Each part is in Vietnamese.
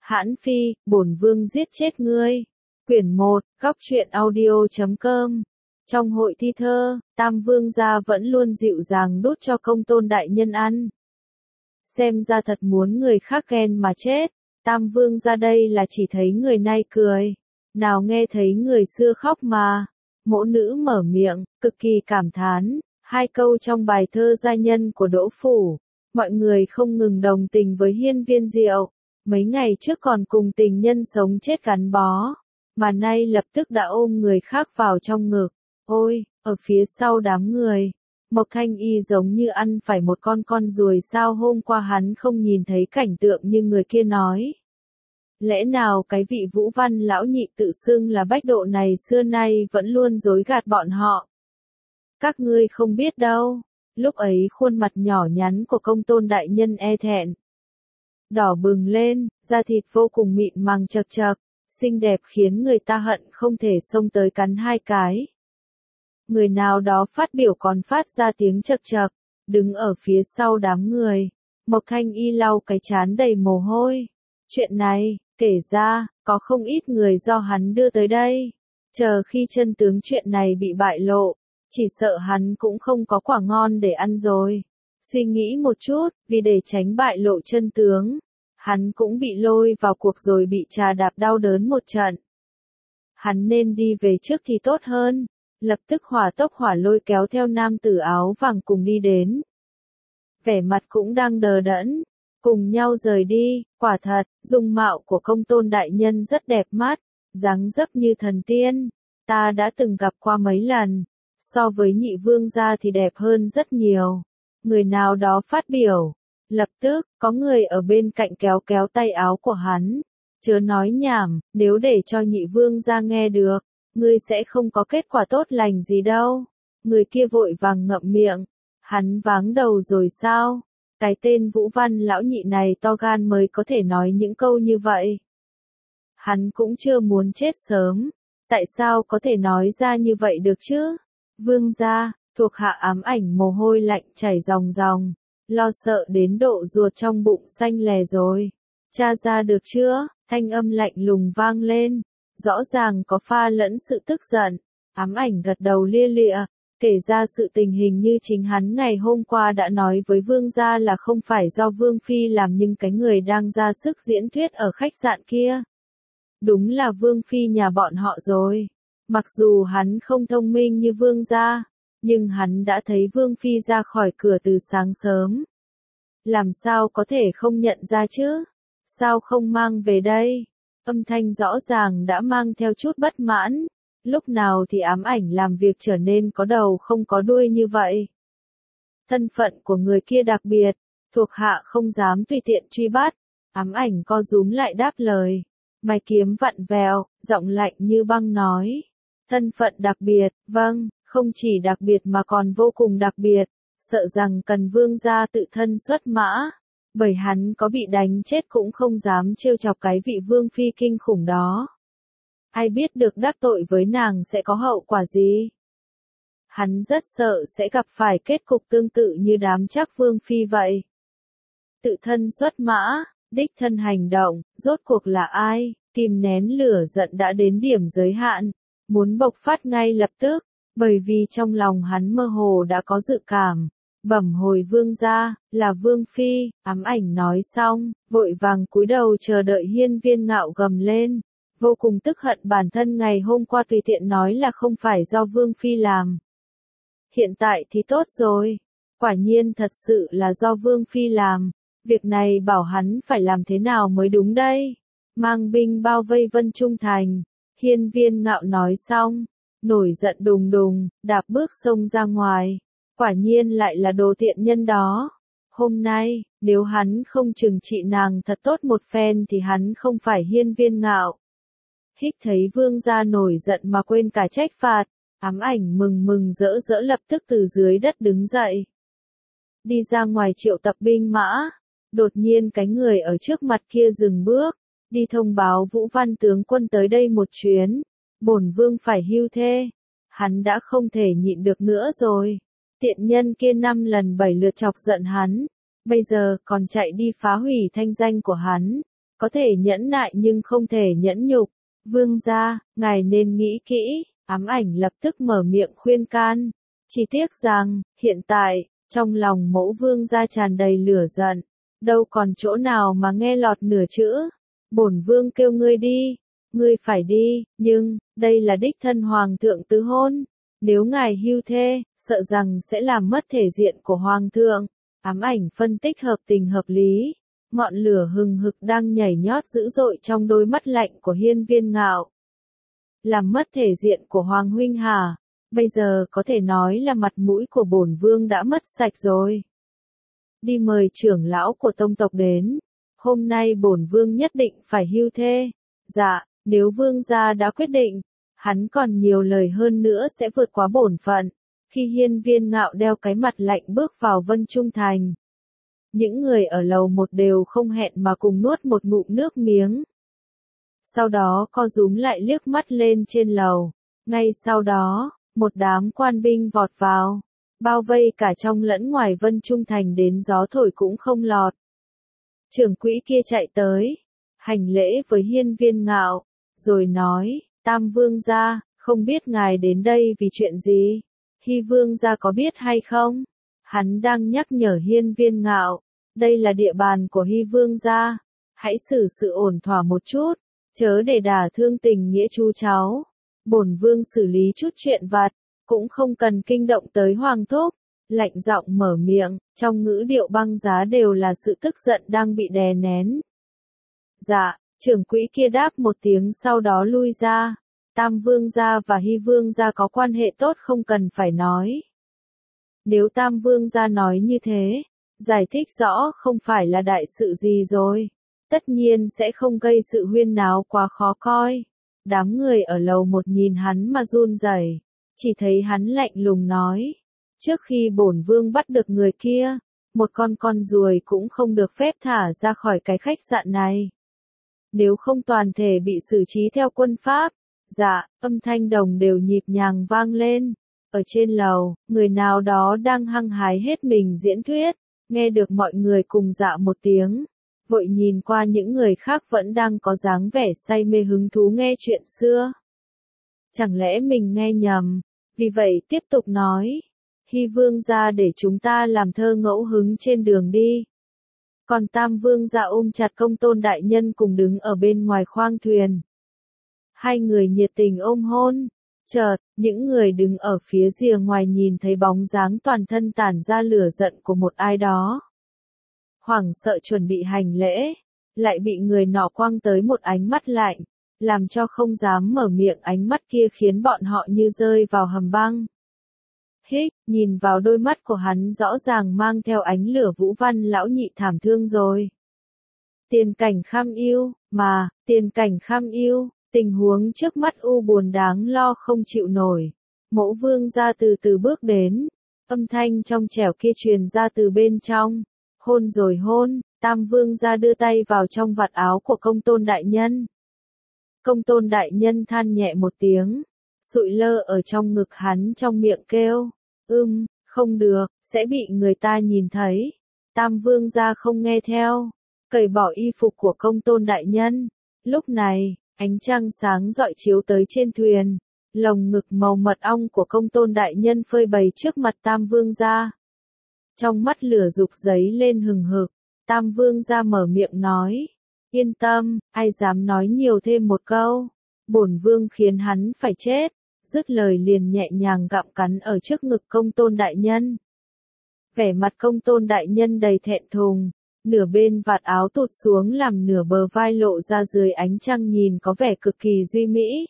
Hãn Phi, bổn vương giết chết ngươi. Quyển 1, góc truyện audio.com. Trong hội thi thơ, Tam Vương gia vẫn luôn dịu dàng đút cho Công Tôn đại nhân ăn. Xem ra thật muốn người khác ghen mà chết. Tam Vương gia đây là chỉ thấy người nay cười, nào nghe thấy người xưa khóc mà. Mỗ nữ mở miệng, cực kỳ cảm thán, hai câu trong bài thơ gia nhân của Đỗ Phủ. Mọi người không ngừng đồng tình với Hiên Viên Diệu. Mấy ngày trước còn cùng tình nhân sống chết gắn bó, mà nay lập tức đã ôm người khác vào trong ngực. Ôi, ở phía sau đám người, Mộc Thanh Y giống như ăn phải một con ruồi sao hôm qua hắn không nhìn thấy cảnh tượng như người kia nói. Lẽ nào cái vị Vũ Văn lão nhị tự xưng là bách độ này xưa nay vẫn luôn dối gạt bọn họ? Các ngươi không biết đâu, lúc ấy khuôn mặt nhỏ nhắn của Công Tôn đại nhân e thẹn đỏ bừng lên, da thịt vô cùng mịn màng chật chật, xinh đẹp khiến người ta hận không thể xông tới cắn hai cái. Người nào đó phát biểu còn phát ra tiếng chật chật, đứng ở phía sau đám người. Mộc Thanh Y lau cái trán đầy mồ hôi. Chuyện này, kể ra, có không ít người do hắn đưa tới đây. Chờ khi chân tướng chuyện này bị bại lộ, chỉ sợ hắn cũng không có quả ngon để ăn rồi. Suy nghĩ một chút, vì để tránh bại lộ chân tướng, hắn cũng bị lôi vào cuộc rồi bị trà đạp đau đớn một trận. Hắn nên đi về trước thì tốt hơn. Lập tức hỏa tốc hỏa lôi kéo theo nam tử áo vàng cùng đi đến. Vẻ mặt cũng đang đờ đẫn, cùng nhau rời đi. Quả thật, dung mạo của Công Tôn đại nhân rất đẹp mắt, dáng dấp như thần tiên. Ta đã từng gặp qua mấy lần, so với nhị vương gia thì đẹp hơn rất nhiều. Người nào đó phát biểu, lập tức, có người ở bên cạnh kéo kéo tay áo của hắn. Chớ nói nhảm, nếu để cho nhị vương gia nghe được, ngươi sẽ không có kết quả tốt lành gì đâu. Người kia vội vàng ngậm miệng, hắn váng đầu rồi sao? Cái tên Vũ Văn lão nhị này to gan mới có thể nói những câu như vậy. Hắn cũng chưa muốn chết sớm, tại sao có thể nói ra như vậy được chứ? Vương gia, thuộc hạ ám ảnh mồ hôi lạnh chảy ròng ròng, lo sợ đến độ ruột trong bụng xanh lè rồi. Tra ra được chưa? Thanh âm lạnh lùng vang lên, rõ ràng có pha lẫn sự tức giận. Ám ảnh gật đầu lia lịa, kể ra sự tình hình như chính hắn ngày hôm qua đã nói với vương gia là không phải do vương phi làm nhưng cái người đang ra sức diễn thuyết ở khách sạn kia. Đúng là vương phi nhà bọn họ rồi. Mặc dù hắn không thông minh như vương gia, nhưng hắn đã thấy vương phi ra khỏi cửa từ sáng sớm. Làm sao có thể không nhận ra chứ? Sao không mang về đây? Âm thanh rõ ràng đã mang theo chút bất mãn. Lúc nào thì ám ảnh làm việc trở nên có đầu không có đuôi như vậy? Thân phận của người kia đặc biệt, thuộc hạ không dám tùy tiện truy bắt. Ám ảnh co rúm lại đáp lời. Mày kiếm vặn vẹo, giọng lạnh như băng nói. Thân phận đặc biệt, vâng, không chỉ đặc biệt mà còn vô cùng đặc biệt. Sợ rằng cần vương gia tự thân xuất mã. Bởi hắn có bị đánh chết cũng không dám trêu chọc cái vị vương phi kinh khủng đó. Ai biết được đắc tội với nàng sẽ có hậu quả gì? Hắn rất sợ sẽ gặp phải kết cục tương tự như đám Trác vương phi vậy. Tự thân xuất mã, đích thân hành động, rốt cuộc là ai? Kìm nén lửa giận đã đến điểm giới hạn, muốn bộc phát ngay lập tức, bởi vì trong lòng hắn mơ hồ đã có dự cảm. Bẩm hồi vương gia, là vương phi. Ám ảnh nói xong, vội vàng cúi đầu chờ đợi Hiên Viên Ngạo gầm lên, vô cùng tức hận bản thân ngày hôm qua tùy tiện nói là không phải do vương phi làm. Hiện tại thì tốt rồi, quả nhiên thật sự là do vương phi làm, việc này bảo hắn phải làm thế nào mới đúng đây? Mang binh bao vây Vân Trung Thành. Hiên Viên Ngạo nói xong, nổi giận đùng đùng, đạp bước xông ra ngoài. Quả nhiên lại là đồ tiện nhân đó. Hôm nay, nếu hắn không trừng trị nàng thật tốt một phen thì hắn không phải Hiên Viên Ngạo. Hích thấy vương gia nổi giận mà quên cả trách phạt, ám ảnh mừng mừng rỡ rỡ lập tức từ dưới đất đứng dậy. Đi ra ngoài triệu tập binh mã. Đột nhiên cái người ở trước mặt kia dừng bước, đi thông báo Vũ Văn tướng quân tới đây một chuyến. Bổn vương phải hưu thê. Hắn đã không thể nhịn được nữa rồi. Tiện nhân kia 5 lần 7 lượt chọc giận hắn, bây giờ còn chạy đi phá hủy thanh danh của hắn, có thể nhẫn nại nhưng không thể nhẫn nhục. Vương gia, ngài nên nghĩ kỹ, ám ảnh lập tức mở miệng khuyên can. Chỉ tiếc rằng, hiện tại, trong lòng mẫu vương gia tràn đầy lửa giận, đâu còn chỗ nào mà nghe lọt nửa chữ. Bổn vương kêu ngươi đi, ngươi phải đi, nhưng, đây là đích thân hoàng thượng tứ hôn. Nếu ngài hưu thê, sợ rằng sẽ làm mất thể diện của hoàng thượng. Ám ảnh phân tích hợp tình hợp lý. Ngọn lửa hừng hực đang nhảy nhót dữ dội trong đôi mắt lạnh của Hiên Viên Ngạo. Làm mất thể diện của Hoàng huynh hả? Bây giờ có thể nói là mặt mũi của bổn vương đã mất sạch rồi. Đi mời trưởng lão của tông tộc đến. Hôm nay bổn vương nhất định phải hưu thê. Dạ, nếu vương gia đã quyết định, hắn còn nhiều lời hơn nữa sẽ vượt quá bổn phận. Khi Hiên Viên Ngạo đeo cái mặt lạnh bước vào Vân Trung Thành, những người ở lầu một đều không hẹn mà cùng nuốt một ngụm nước miếng. Sau đó co rúm lại liếc mắt lên trên lầu. Ngay sau đó, một đám quan binh vọt vào, bao vây cả trong lẫn ngoài Vân Trung Thành đến gió thổi cũng không lọt. Trưởng quỹ kia chạy tới, hành lễ với Hiên Viên Ngạo, rồi nói, Tam vương gia, không biết ngài đến đây vì chuyện gì? Hy vương gia có biết hay không? Hắn đang nhắc nhở Hiên Viên Ngạo, đây là địa bàn của Hy vương gia, hãy xử sự ổn thỏa một chút, chớ để đả thương tình nghĩa chú cháu. Bổn vương xử lý chút chuyện vặt, cũng không cần kinh động tới hoàng thúc. Lạnh giọng mở miệng, trong ngữ điệu băng giá đều là sự tức giận đang bị đè nén. Dạ, trưởng quỹ kia đáp một tiếng sau đó lui ra. Tam vương gia và Hy vương gia có quan hệ tốt không cần phải nói. Nếu Tam vương gia nói như thế, giải thích rõ không phải là đại sự gì rồi. Tất nhiên sẽ không gây sự huyên náo quá khó coi. Đám người ở lầu một nhìn hắn mà run rẩy, chỉ thấy hắn lạnh lùng nói. Trước khi bổn vương bắt được người kia, một con ruồi cũng không được phép thả ra khỏi cái khách sạn này. Nếu không toàn thể bị xử trí theo quân pháp. Dạ, âm thanh đồng đều nhịp nhàng vang lên. Ở trên lầu, người nào đó đang hăng hái hết mình diễn thuyết, nghe được mọi người cùng dạ một tiếng. Vội nhìn qua những người khác vẫn đang có dáng vẻ say mê hứng thú nghe chuyện xưa. Chẳng lẽ mình nghe nhầm? Vì vậy tiếp tục nói. Hy vương gia để chúng ta làm thơ ngẫu hứng trên đường đi. Còn Tam vương gia ôm chặt Công Tôn đại nhân cùng đứng ở bên ngoài khoang thuyền. Hai người nhiệt tình ôm hôn. Chợt, những người đứng ở phía rìa ngoài nhìn thấy bóng dáng toàn thân tản ra lửa giận của một ai đó. Hoảng sợ chuẩn bị hành lễ, lại bị người nọ quăng tới một ánh mắt lạnh, làm cho không dám mở miệng. Ánh mắt kia khiến bọn họ như rơi vào hầm băng. Hích, nhìn vào đôi mắt của hắn rõ ràng mang theo ánh lửa Vũ Văn lão nhị thảm thương rồi. Tiền Cảnh Kham yêu, mà, Tiền Cảnh Kham yêu, tình huống trước mắt u buồn đáng lo không chịu nổi. Mẫu vương gia từ từ bước đến, âm thanh trong trẻo kia truyền ra từ bên trong. Hôn rồi hôn, Tam vương gia đưa tay vào trong vạt áo của Công Tôn đại nhân. Công Tôn đại nhân than nhẹ một tiếng, sụi lơ ở trong ngực hắn trong miệng kêu, không được, sẽ bị người ta nhìn thấy. Tam vương gia không nghe theo, cởi bỏ y phục của Công Tôn đại nhân. Lúc này, ánh trăng sáng rọi chiếu tới trên thuyền, lồng ngực màu mật ong của Công Tôn đại nhân phơi bày trước mặt Tam vương gia. Trong mắt lửa dục giấy lên hừng hực, Tam vương gia mở miệng nói, yên tâm, ai dám nói nhiều thêm một câu, bổn vương khiến hắn phải chết. Dứt lời liền nhẹ nhàng gặm cắn ở trước ngực Công Tôn đại nhân. Vẻ mặt Công Tôn đại nhân đầy thẹn thùng, nửa bên vạt áo tụt xuống làm nửa bờ vai lộ ra dưới ánh trăng nhìn có vẻ cực kỳ duy mỹ.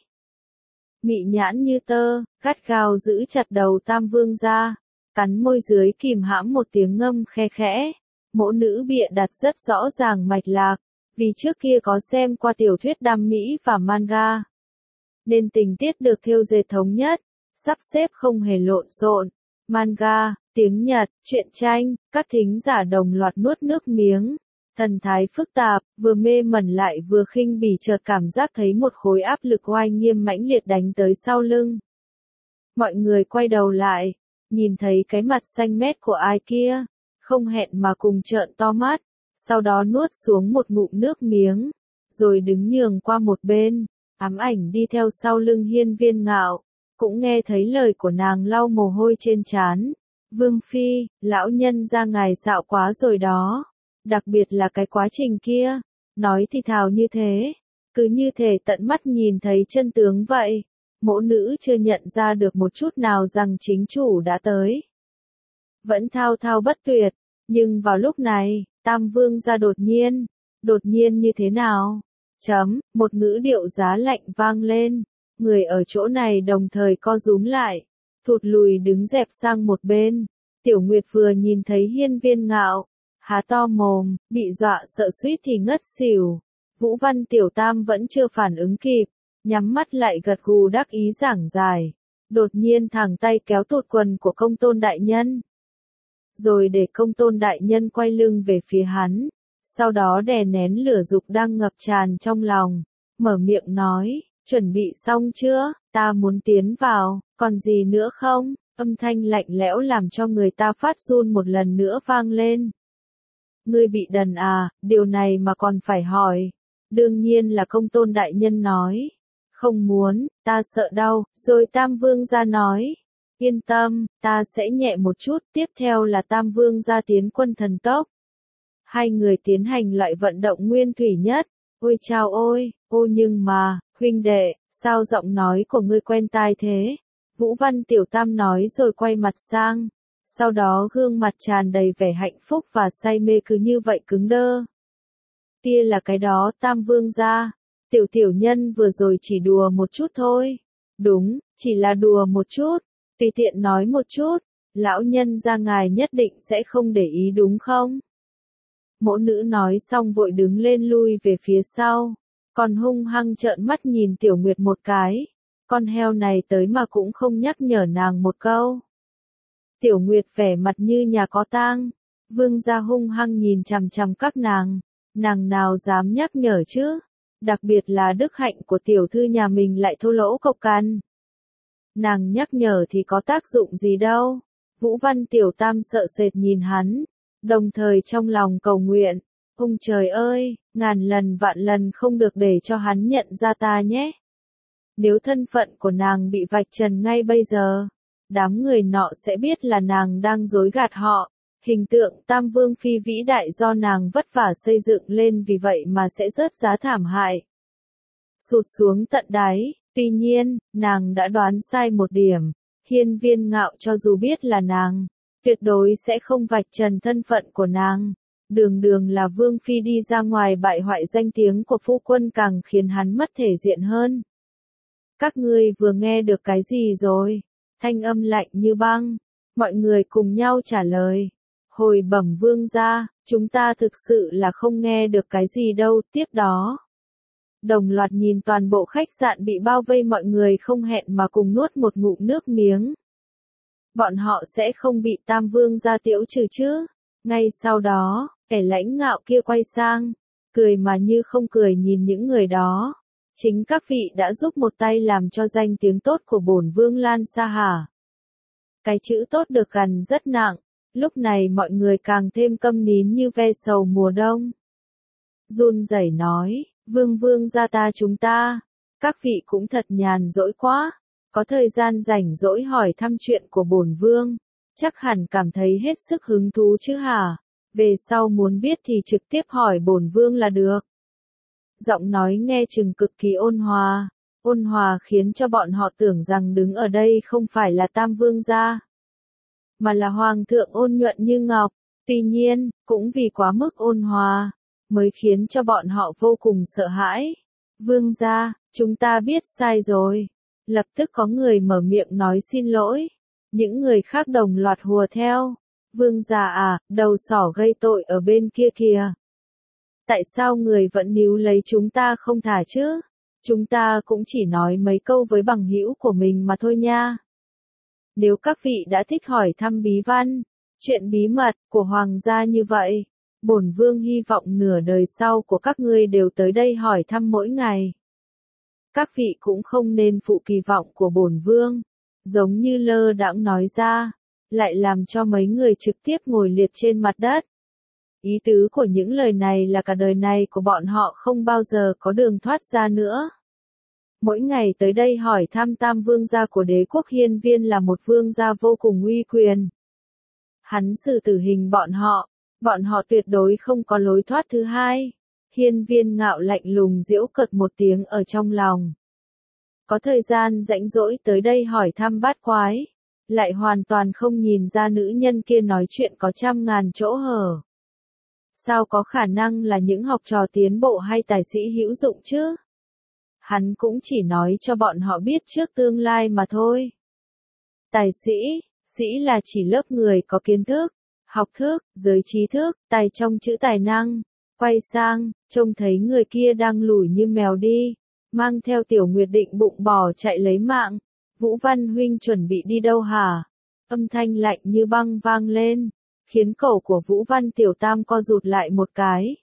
Mị nhãn như tơ, gắt gao giữ chặt đầu Tam vương gia, cắn môi dưới kìm hãm một tiếng ngâm khe khẽ. Mẫu nữ bịa đặt rất rõ ràng mạch lạc, vì trước kia có xem qua tiểu thuyết đam mỹ và manga, nên tình tiết được thêu dệt thống nhất, sắp xếp không hề lộn xộn. Manga, tiếng Nhật, truyện tranh, các thính giả đồng loạt nuốt nước miếng. Thần thái phức tạp, vừa mê mẩn lại vừa khinh bỉ, chợt cảm giác thấy một khối áp lực oai nghiêm mãnh liệt đánh tới sau lưng. Mọi người quay đầu lại, nhìn thấy cái mặt xanh mét của ai kia, không hẹn mà cùng trợn to mắt, sau đó nuốt xuống một ngụm nước miếng. rồi đứng nhường qua một bên, ám ảnh đi theo sau lưng Hiên Viên Ngạo, cũng nghe thấy lời của nàng lau mồ hôi trên trán. Vương Phi, lão nhân ra ngài xạo quá rồi đó, đặc biệt là cái quá trình kia, nói thì thào như thế, cứ như thể tận mắt nhìn thấy chân tướng vậy. Mỗ nữ chưa nhận ra được một chút nào rằng chính chủ đã tới. Vẫn thao thao bất tuyệt, nhưng vào lúc này, Tam Vương ra đột nhiên như thế nào? Một ngữ điệu giá lạnh vang lên, người ở chỗ này đồng thời co rúm lại, thụt lùi đứng dẹp sang một bên. Tiểu Nguyệt vừa nhìn thấy Hiên Viên Ngạo, há to mồm, bị dọa sợ suýt thì ngất xỉu. Vũ Văn Tiểu Tam vẫn chưa phản ứng kịp, nhắm mắt lại gật gù đắc ý giảng giải, đột nhiên thẳng tay kéo tụt quần của Công Tôn đại nhân, rồi để Công Tôn đại nhân quay lưng về phía hắn, sau đó đè nén lửa dục đang ngập tràn trong lòng, mở miệng nói, chuẩn bị xong chưa, ta muốn tiến vào, còn gì nữa không? Âm thanh lạnh lẽo làm cho người ta phát run một lần nữa vang lên. Ngươi bị đần à, điều này mà còn phải hỏi. Đương nhiên là Công Tôn đại nhân nói. Không muốn, ta sợ đau, rồi Tam Vương gia nói. Yên tâm, ta sẽ nhẹ một chút, tiếp theo là Tam Vương gia tiến quân thần tốc. Hai người tiến hành loại vận động nguyên thủy nhất. Ôi chao ôi, ô nhưng mà, huynh đệ, sao giọng nói của ngươi quen tai thế? Vũ Văn Tiểu Tam nói rồi quay mặt sang. Sau đó gương mặt tràn đầy vẻ hạnh phúc và say mê cứ như vậy cứng đơ. Kia là cái đó Tam Vương gia. Tiểu nhân vừa rồi chỉ đùa một chút thôi. Đúng, chỉ là đùa một chút. Tùy tiện nói một chút. Lão nhân gia ngài nhất định sẽ không để ý đúng không? Mỗ nữ nói xong vội đứng lên lui về phía sau. Còn hung hăng trợn mắt nhìn Tiểu Nguyệt một cái. Con heo này tới mà cũng không nhắc nhở nàng một câu. Tiểu Nguyệt vẻ mặt như nhà có tang. Vương gia hung hăng nhìn chằm chằm các nàng nào dám nhắc nhở chứ? Đặc biệt là đức hạnh của tiểu thư nhà mình lại thô lỗ cộc cằn. Nàng nhắc nhở thì có tác dụng gì đâu. Vũ Văn Tiểu Tam sợ sệt nhìn hắn, đồng thời trong lòng cầu nguyện, ông trời ơi, ngàn lần vạn lần không được để cho hắn nhận ra ta nhé. Nếu thân phận của nàng bị vạch trần ngay bây giờ, đám người nọ sẽ biết là nàng đang dối gạt họ. Hình tượng Tam Vương Phi vĩ đại do nàng vất vả xây dựng lên vì vậy mà sẽ rớt giá thảm hại. Sụt xuống tận đáy, tuy nhiên, nàng đã đoán sai một điểm. Hiên Viên Ngạo cho dù biết là nàng, tuyệt đối sẽ không vạch trần thân phận của nàng. Đường là Vương Phi đi ra ngoài bại hoại danh tiếng của phu quân càng khiến hắn mất thể diện hơn. Các ngươi vừa nghe được cái gì rồi? Thanh âm lạnh như băng. Mọi người cùng nhau trả lời. Hồi bẩm vương gia, chúng ta thực sự là không nghe được cái gì đâu. Tiếp đó, đồng loạt nhìn toàn bộ khách sạn bị bao vây, mọi người không hẹn mà cùng nuốt một ngụm nước miếng. Bọn họ sẽ không bị Tam Vương gia tiễu trừ chứ? Ngay sau đó, kẻ lãnh ngạo kia quay sang, cười mà như không cười nhìn những người đó. Chính các vị đã giúp một tay làm cho danh tiếng tốt của bổn vương lan xa hả? Cái chữ tốt được gằn rất nặng, lúc này mọi người càng thêm câm nín như ve sầu mùa đông. Run rẩy nói, vương gia ta chúng ta, các vị cũng thật nhàn rỗi quá, có thời gian rảnh rỗi hỏi thăm chuyện của bổn vương, chắc hẳn cảm thấy hết sức hứng thú chứ hả? Về sau muốn biết thì trực tiếp hỏi bổn vương là được. Giọng nói nghe chừng cực kỳ ôn hòa khiến cho bọn họ tưởng rằng đứng ở đây không phải là Tam Vương gia, mà là Hoàng thượng ôn nhuận như ngọc. Tuy nhiên, cũng vì quá mức ôn hòa, mới khiến cho bọn họ vô cùng sợ hãi. Vương gia, chúng ta biết sai rồi. Lập tức có người mở miệng nói xin lỗi. Những người khác đồng loạt hùa theo. Vương gia à, đầu sỏ gây tội ở bên kia kìa. Tại sao người vẫn níu lấy chúng ta không thả chứ? Chúng ta cũng chỉ nói mấy câu với bằng hữu của mình mà thôi nha. Nếu các vị đã thích hỏi thăm bí văn, chuyện bí mật của hoàng gia như vậy, bổn vương hy vọng nửa đời sau của các ngươi đều tới đây hỏi thăm mỗi ngày. Các vị cũng không nên phụ kỳ vọng của bổn vương, giống như lơ đãng nói ra, lại làm cho mấy người trực tiếp ngồi liệt trên mặt đất. Ý tứ của những lời này là cả đời này của bọn họ không bao giờ có đường thoát ra nữa. Mỗi ngày tới đây hỏi thăm Tam Vương gia của đế quốc Hiên Viên là một vương gia vô cùng uy quyền. Hắn xử tử hình bọn họ tuyệt đối không có lối thoát thứ hai. Hiên Viên Ngạo lạnh lùng giễu cợt một tiếng ở trong lòng. Có thời gian rảnh rỗi tới đây hỏi thăm bát quái, lại hoàn toàn không nhìn ra nữ nhân kia nói chuyện có trăm ngàn chỗ hở. Sao có khả năng là những học trò tiến bộ hay tài sĩ hữu dụng chứ? Hắn cũng chỉ nói cho bọn họ biết trước tương lai mà thôi. Tài sĩ là chỉ lớp người có kiến thức, học thức, giới trí thức, tài trong chữ tài năng. Quay sang, trông thấy người kia đang lủi như mèo đi, mang theo Tiểu Nguyệt định bụng bò chạy lấy mạng. Vũ Văn huynh chuẩn bị đi đâu hả? Âm thanh lạnh như băng vang lên, khiến cổ của Vũ Văn Tiểu Tam co rụt lại một cái.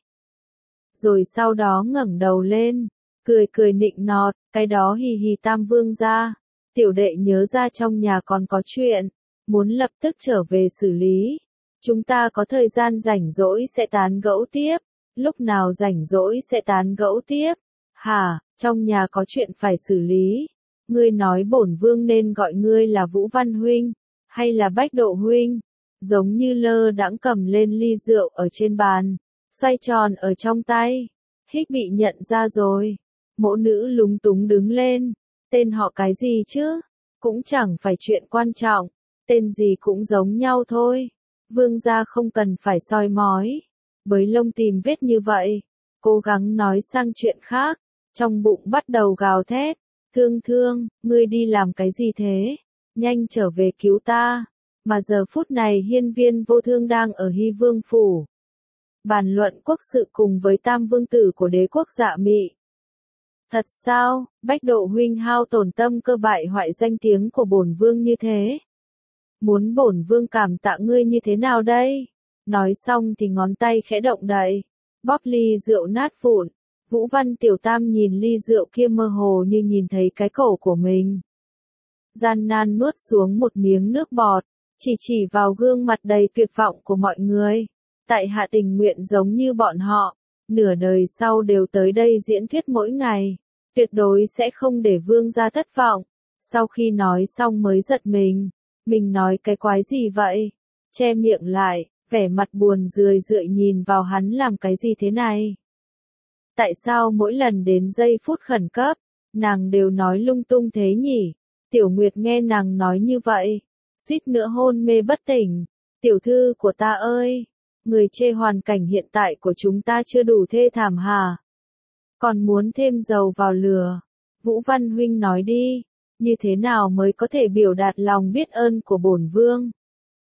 Rồi sau đó ngẩng đầu lên, cười nịnh nọt, cái đó hì hì Tam Vương gia, tiểu đệ nhớ ra trong nhà còn có chuyện, muốn lập tức trở về xử lý. Chúng ta có thời gian rảnh rỗi sẽ tán gẫu tiếp. Lúc nào rảnh rỗi sẽ tán gẫu tiếp. Hả, trong nhà có chuyện phải xử lý. Ngươi nói bổn vương nên gọi ngươi là Vũ Văn huynh, hay là Bách Độ huynh? Giống như lơ đãng cầm lên ly rượu ở trên bàn, xoay tròn ở trong tay. Hích bị nhận ra rồi. Mỗ nữ lúng túng đứng lên. Tên họ cái gì chứ? Cũng chẳng phải chuyện quan trọng. Tên gì cũng giống nhau thôi. Vương gia không cần phải soi mói. Bới lông tìm vết như vậy. Cố gắng nói sang chuyện khác. Trong bụng bắt đầu gào thét. Thương, ngươi đi làm cái gì thế? Nhanh trở về cứu ta. Mà giờ phút này Hiên Viên Vô Thương đang ở Hy Vương Phủ. Bàn luận quốc sự cùng với Tam Vương Tử của đế quốc Dạ Mị. Thật sao, Bách Độ huynh hao tổn tâm cơ bại hoại danh tiếng của bổn vương như thế? Muốn bổn vương cảm tạ ngươi như thế nào đây? Nói xong thì ngón tay khẽ động đậy, bóp ly rượu nát vụn. Vũ Văn Tiểu Tam nhìn ly rượu kia mơ hồ như nhìn thấy cái cổ của mình. Gian nan nuốt xuống một miếng nước bọt, chỉ vào gương mặt đầy tuyệt vọng của mọi người. Tại hạ tình nguyện giống như bọn họ, nửa đời sau đều tới đây diễn thuyết mỗi ngày, tuyệt đối sẽ không để vương gia thất vọng. Sau khi nói xong mới giật mình nói cái quái gì vậy? Che miệng lại, vẻ mặt buồn rười rượi nhìn vào hắn làm cái gì thế này? Tại sao mỗi lần đến giây phút khẩn cấp, nàng đều nói lung tung thế nhỉ? Tiểu Nguyệt nghe nàng nói như vậy, suýt nữa hôn mê bất tỉnh. Tiểu thư của ta ơi, người chê hoàn cảnh hiện tại của chúng ta chưa đủ thê thảm hả? Còn muốn thêm dầu vào lửa? Vũ Văn huynh nói đi, như thế nào mới có thể biểu đạt lòng biết ơn của bổn vương?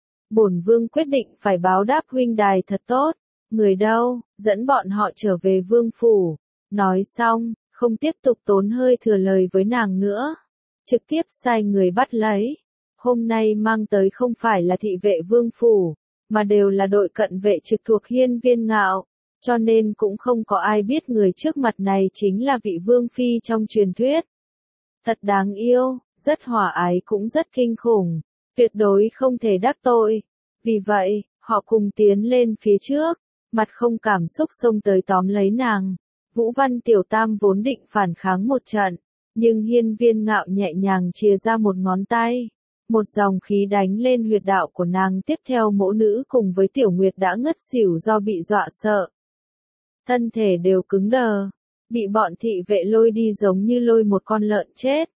Bổn vương quyết định phải báo đáp huynh đài thật tốt. Người đâu, dẫn bọn họ trở về vương phủ. Nói xong, không tiếp tục tốn hơi thừa lời với nàng nữa. Trực tiếp sai người bắt lấy. Hôm nay mang tới không phải là thị vệ vương phủ, mà đều là đội cận vệ trực thuộc Hiên Viên Ngạo. Cho nên cũng không có ai biết người trước mặt này chính là vị vương phi trong truyền thuyết. Thật đáng yêu, rất hòa ái cũng rất kinh khủng. Tuyệt đối không thể đắc tội. Vì vậy, họ cùng tiến lên phía trước. Mặt không cảm xúc xông tới tóm lấy nàng. Vũ Văn Tiểu Tam vốn định phản kháng một trận, nhưng Hiên Viên Ngạo nhẹ nhàng chìa ra một ngón tay. Một dòng khí đánh lên huyệt đạo của nàng, tiếp theo mỗ nữ cùng với Tiểu Nguyệt đã ngất xỉu do bị dọa sợ. Thân thể đều cứng đờ, bị bọn thị vệ lôi đi giống như lôi một con lợn chết.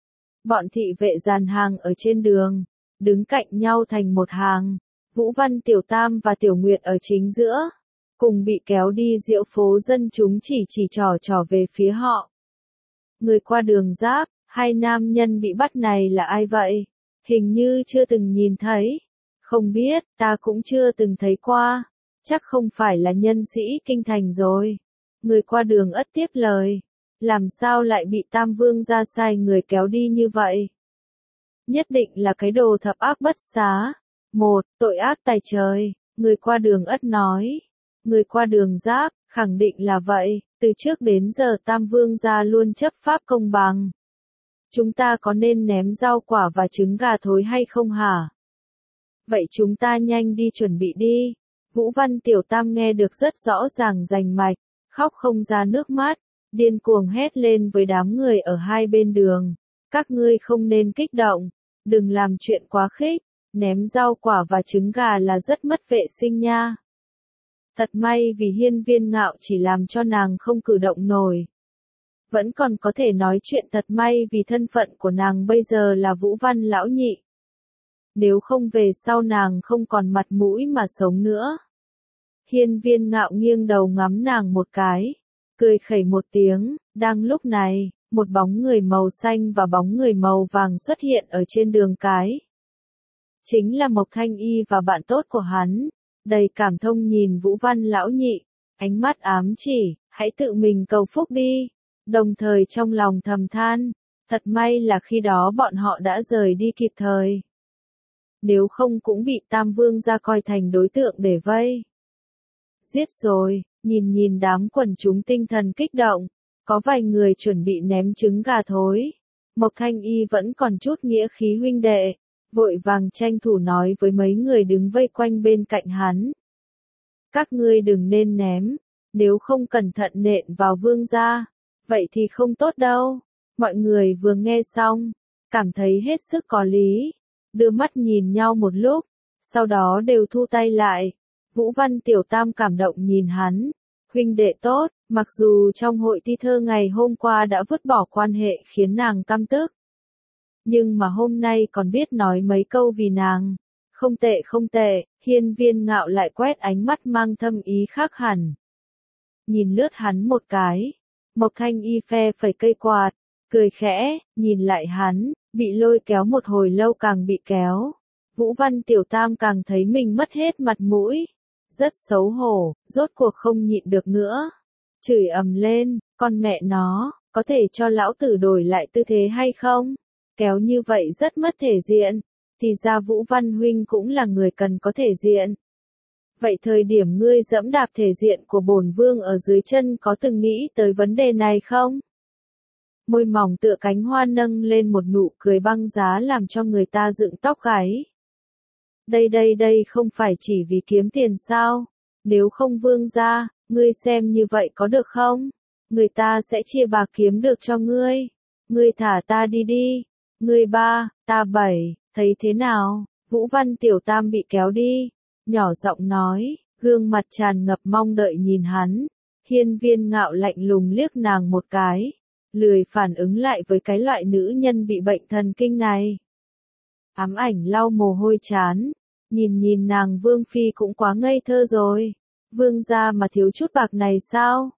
Bọn thị vệ dàn hàng ở trên đường, đứng cạnh nhau thành một hàng. Vũ Văn Tiểu Tam và Tiểu Nguyệt ở chính giữa, cùng bị kéo đi diễu phố dân chúng chỉ trò về phía họ. Người qua đường giáp, hai nam nhân bị bắt này là ai vậy? Hình như chưa từng nhìn thấy. Không biết, ta cũng chưa từng thấy qua. Chắc không phải là nhân sĩ kinh thành rồi. Người qua đường ất tiếp lời. Làm sao lại bị Tam Vương ra sai người kéo đi như vậy? Nhất định là cái đồ thập ác bất xá. Một, tội ác tày trời. Người qua đường ất nói. Người qua đường giáp, khẳng định là vậy. Từ trước đến giờ Tam Vương gia luôn chấp pháp công bằng. Chúng ta có nên ném rau quả và trứng gà thối hay không hả? Vậy chúng ta nhanh đi chuẩn bị đi. Vũ Văn Tiểu Tam nghe được rất rõ ràng rành mạch, khóc không ra nước mắt, điên cuồng hét lên với đám người ở hai bên đường. Các ngươi không nên kích động, đừng làm chuyện quá khích, ném rau quả và trứng gà là rất mất vệ sinh nha. Thật may vì Hiên Viên Ngạo chỉ làm cho nàng không cử động nổi. Vẫn còn có thể nói chuyện, thật may vì thân phận của nàng bây giờ là Vũ Văn lão nhị. Nếu không về sau nàng không còn mặt mũi mà sống nữa. Hiên Viên Ngạo nghiêng đầu ngắm nàng một cái, cười khẩy một tiếng, đang lúc này, một bóng người màu xanh và bóng người màu vàng xuất hiện ở trên đường cái. Chính là Mộc Thanh Y và bạn tốt của hắn, đầy cảm thông nhìn Vũ Văn lão nhị, ánh mắt ám chỉ, hãy tự mình cầu phúc đi, đồng thời trong lòng thầm than, thật may là khi đó bọn họ đã rời đi kịp thời. Nếu không cũng bị Tam Vương gia coi thành đối tượng để vây. Giết rồi, nhìn đám quần chúng tinh thần kích động, có vài người chuẩn bị ném trứng gà thối. Mộc Thanh Y vẫn còn chút nghĩa khí huynh đệ, vội vàng tranh thủ nói với mấy người đứng vây quanh bên cạnh hắn. Các ngươi đừng nên ném, nếu không cẩn thận nện vào vương gia, vậy thì không tốt đâu. Mọi người vừa nghe xong, cảm thấy hết sức có lý, đưa mắt nhìn nhau một lúc, sau đó đều thu tay lại. Vũ Văn Tiểu Tam cảm động nhìn hắn, huynh đệ tốt, mặc dù trong hội thi thơ ngày hôm qua đã vứt bỏ quan hệ khiến nàng căm tức. Nhưng mà hôm nay còn biết nói mấy câu vì nàng. Không tệ không tệ, Hiên Viên Ngạo lại quét ánh mắt mang thâm ý khác hẳn. Nhìn lướt hắn một cái, Mộc Thanh Y phe phẩy cây quạt, cười khẽ, nhìn lại hắn, bị lôi kéo một hồi lâu càng bị kéo. Vũ Văn Tiểu Tam càng thấy mình mất hết mặt mũi. Rất xấu hổ, rốt cuộc không nhịn được nữa. Chửi ầm lên, con mẹ nó, có thể cho lão tử đổi lại tư thế hay không? Kéo như vậy rất mất thể diện. Thì ra Vũ Văn huynh cũng là người cần có thể diện. Vậy thời điểm ngươi dẫm đạp thể diện của bổn vương ở dưới chân có từng nghĩ tới vấn đề này không? Môi mỏng tựa cánh hoa nâng lên một nụ cười băng giá làm cho người ta dựng tóc gáy. Đây không phải chỉ vì kiếm tiền sao? Nếu không vương gia, ngươi xem như vậy có được không? Người ta sẽ chia bạc kiếm được cho ngươi. Ngươi thả ta đi đi. Ngươi 3, ta 7, thấy thế nào? Vũ Văn Tiểu Tam bị kéo đi. Nhỏ giọng nói, gương mặt tràn ngập mong đợi nhìn hắn. Hiên Viên Ngạo lạnh lùng liếc nàng một cái. Lười phản ứng lại với cái loại nữ nhân bị bệnh thần kinh này. Ám ảnh lau mồ hôi chán. Nhìn nàng Vương Phi cũng quá ngây thơ rồi. Vương gia mà thiếu chút bạc này sao?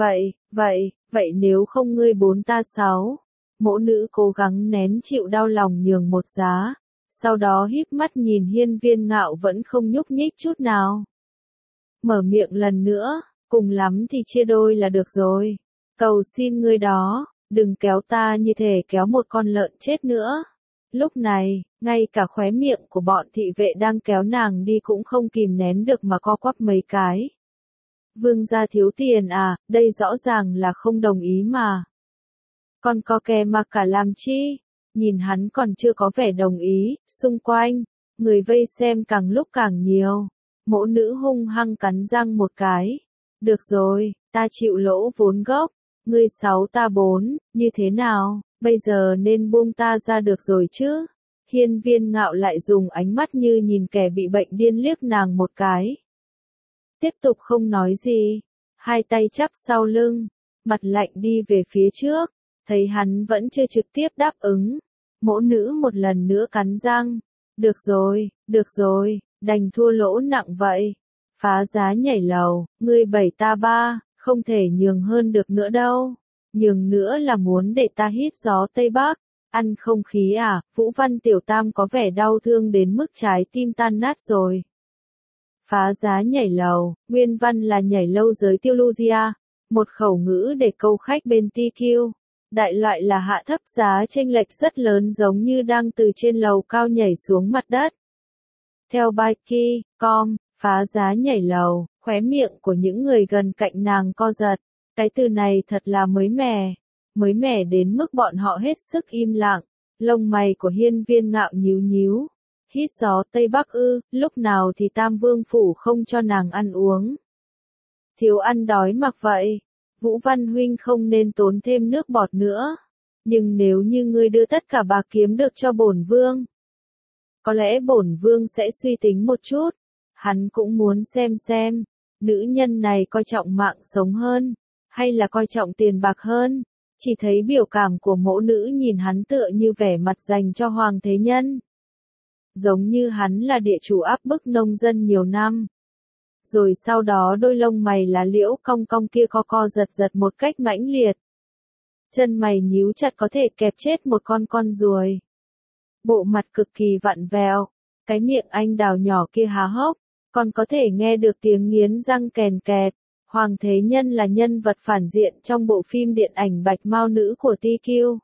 Vậy nếu không ngươi 4 ta 6. Mỗ nữ cố gắng nén chịu đau lòng nhường một giá. Sau đó híp mắt nhìn Hiên Viên Ngạo vẫn không nhúc nhích chút nào. Mở miệng lần nữa, cùng lắm thì chia đôi là được rồi. Cầu xin ngươi đó, đừng kéo ta như thể kéo một con lợn chết nữa. Lúc này, ngay cả khóe miệng của bọn thị vệ đang kéo nàng đi cũng không kìm nén được mà co quắp mấy cái. Vương gia thiếu tiền à, đây rõ ràng là không đồng ý mà. Còn có kè mà cả làm chi? Nhìn hắn còn chưa có vẻ đồng ý, xung quanh, người vây xem càng lúc càng nhiều. Mỗ nữ hung hăng cắn răng một cái. Được rồi, ta chịu lỗ vốn gốc. Ngươi 6 ta 4, như thế nào? Bây giờ nên buông ta ra được rồi chứ? Hiên Viên Ngạo lại dùng ánh mắt như nhìn kẻ bị bệnh điên liếc nàng một cái. Tiếp tục không nói gì, hai tay chắp sau lưng, mặt lạnh đi về phía trước, thấy hắn vẫn chưa trực tiếp đáp ứng. Mỗ nữ một lần nữa cắn răng. Được rồi, đành thua lỗ nặng vậy. Phá giá nhảy lầu, ngươi 7 ta 3, không thể nhường hơn được nữa đâu. Nhường nữa là muốn để ta hít gió Tây Bắc, ăn không khí à? Vũ Văn Tiểu Tam có vẻ đau thương đến mức trái tim tan nát rồi. Phá giá nhảy lầu, nguyên văn là nhảy lâu giới tiêu Lugia, một khẩu ngữ để câu khách bên TQ. Đại loại là hạ thấp giá chênh lệch rất lớn giống như đang từ trên lầu cao nhảy xuống mặt đất. Theo Bike.com, phá giá nhảy lầu, khóe miệng của những người gần cạnh nàng co giật. Cái từ này thật là mới mẻ đến mức bọn họ hết sức im lặng. Lông mày của Hiên Viên Ngạo nhíu nhíu. Hít gió Tây Bắc ư, lúc nào thì Tam Vương Phủ không cho nàng ăn uống. Thiếu ăn đói mặc vậy, Vũ Văn Huynh không nên tốn thêm nước bọt nữa. Nhưng nếu như ngươi đưa tất cả bạc kiếm được cho bổn vương, có lẽ bổn vương sẽ suy tính một chút. Hắn cũng muốn xem, nữ nhân này coi trọng mạng sống hơn, hay là coi trọng tiền bạc hơn. Chỉ thấy biểu cảm của mẫu nữ nhìn hắn tựa như vẻ mặt dành cho Hoàng Thế Nhân. Giống như hắn là địa chủ áp bức nông dân nhiều năm. Rồi sau đó đôi lông mày lá liễu cong cong kia co giật một cách mãnh liệt. Chân mày nhíu chặt có thể kẹp chết một con ruồi. Bộ mặt cực kỳ vặn vẹo, cái miệng anh đào nhỏ kia há hốc, còn có thể nghe được tiếng nghiến răng kèn kẹt. Hoàng Thế Nhân là nhân vật phản diện trong bộ phim điện ảnh Bạch Mao Nữ của TQ.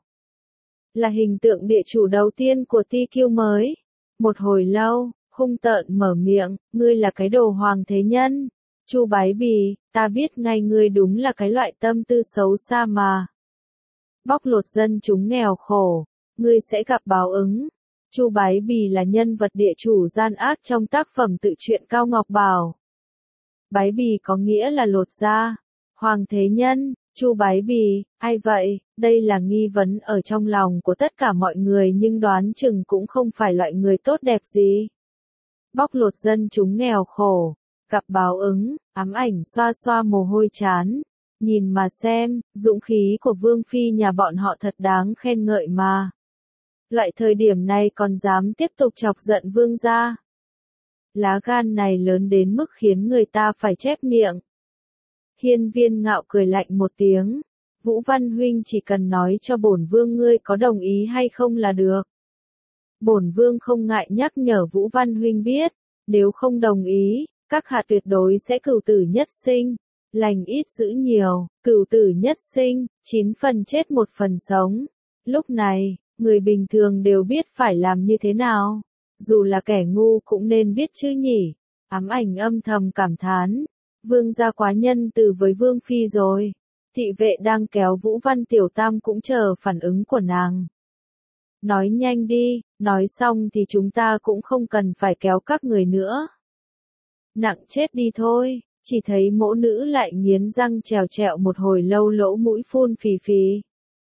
Là hình tượng địa chủ đầu tiên của TQ mới. Một hồi lâu, hung tợn mở miệng, ngươi là cái đồ Hoàng Thế Nhân. Chu Bái Bì, ta biết ngay ngươi đúng là cái loại tâm tư xấu xa mà. Bóc lột dân chúng nghèo khổ, ngươi sẽ gặp báo ứng. Chu Bái Bì là nhân vật địa chủ gian ác trong tác phẩm tự truyện Cao Ngọc Bảo. Bái Bì có nghĩa là lột da. Hoàng Thế Nhân, Chu Bái Bì, ai vậy? Đây là nghi vấn ở trong lòng của tất cả mọi người nhưng đoán chừng cũng không phải loại người tốt đẹp gì. Bóc lột dân chúng nghèo khổ, gặp báo ứng, ám ảnh xoa xoa mồ hôi trán. Nhìn mà xem, dũng khí của Vương Phi nhà bọn họ thật đáng khen ngợi mà. Loại thời điểm này còn dám tiếp tục chọc giận Vương gia. Lá gan này lớn đến mức khiến người ta phải chép miệng. Hiên Viên Ngạo cười lạnh một tiếng. Vũ Văn Huynh chỉ cần nói cho bổn vương ngươi có đồng ý hay không là được. Bổn vương không ngại nhắc nhở Vũ Văn Huynh biết, nếu không đồng ý, các hạ tuyệt đối sẽ cửu tử nhất sinh. Lành ít giữ nhiều, cửu tử nhất sinh, 9 phần chết 1 phần sống. Lúc này, người bình thường đều biết phải làm như thế nào. Dù là kẻ ngu cũng nên biết chứ nhỉ. Ám ảnh âm thầm cảm thán. Vương gia quá nhân từ với Vương Phi rồi. Thị vệ đang kéo Vũ Văn Tiểu Tam cũng chờ phản ứng của nàng. Nói nhanh đi, nói xong thì chúng ta cũng không cần phải kéo các người nữa. Nặng chết đi thôi. Chỉ thấy mẫu nữ lại nghiến răng trèo một hồi lâu lỗ mũi phun phì phì.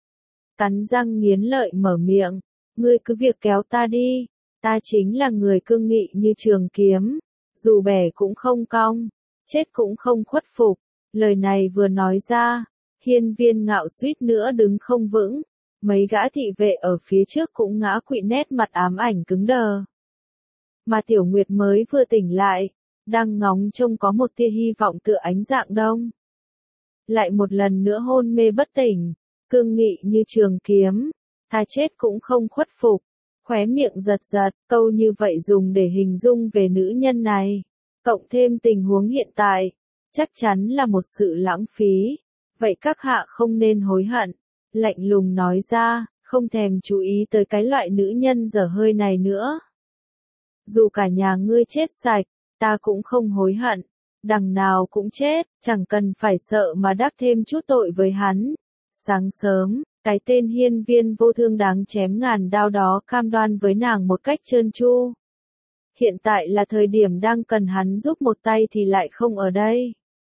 Cắn răng nghiến lợi mở miệng. Ngươi cứ việc kéo ta đi. Ta chính là người cương nghị như trường kiếm. Dù bẻ cũng không cong. Chết cũng không khuất phục. Lời này vừa nói ra. Hiên Viên Ngạo suýt nữa đứng không vững. Mấy gã thị vệ ở phía trước cũng ngã quỵ nét mặt ám ảnh cứng đờ. Mà Tiểu Nguyệt mới vừa tỉnh lại. Đang ngóng trông có một tia hy vọng tựa ánh dạng đông. Lại một lần nữa hôn mê bất tỉnh, cương nghị như trường kiếm, tha chết cũng không khuất phục, khóe miệng giật, câu như vậy dùng để hình dung về nữ nhân này, cộng thêm tình huống hiện tại, chắc chắn là một sự lãng phí, vậy các hạ không nên hối hận, lạnh lùng nói ra, không thèm chú ý tới cái loại nữ nhân dở hơi này nữa. Dù cả nhà ngươi chết sạch, ta cũng không hối hận, đằng nào cũng chết, chẳng cần phải sợ mà đắc thêm chút tội với hắn. Sáng sớm, cái tên Hiên Viên Vô Thương đáng chém ngàn đao đó cam đoan với nàng một cách trơn tru. Hiện tại là thời điểm đang cần hắn giúp một tay thì lại không ở đây.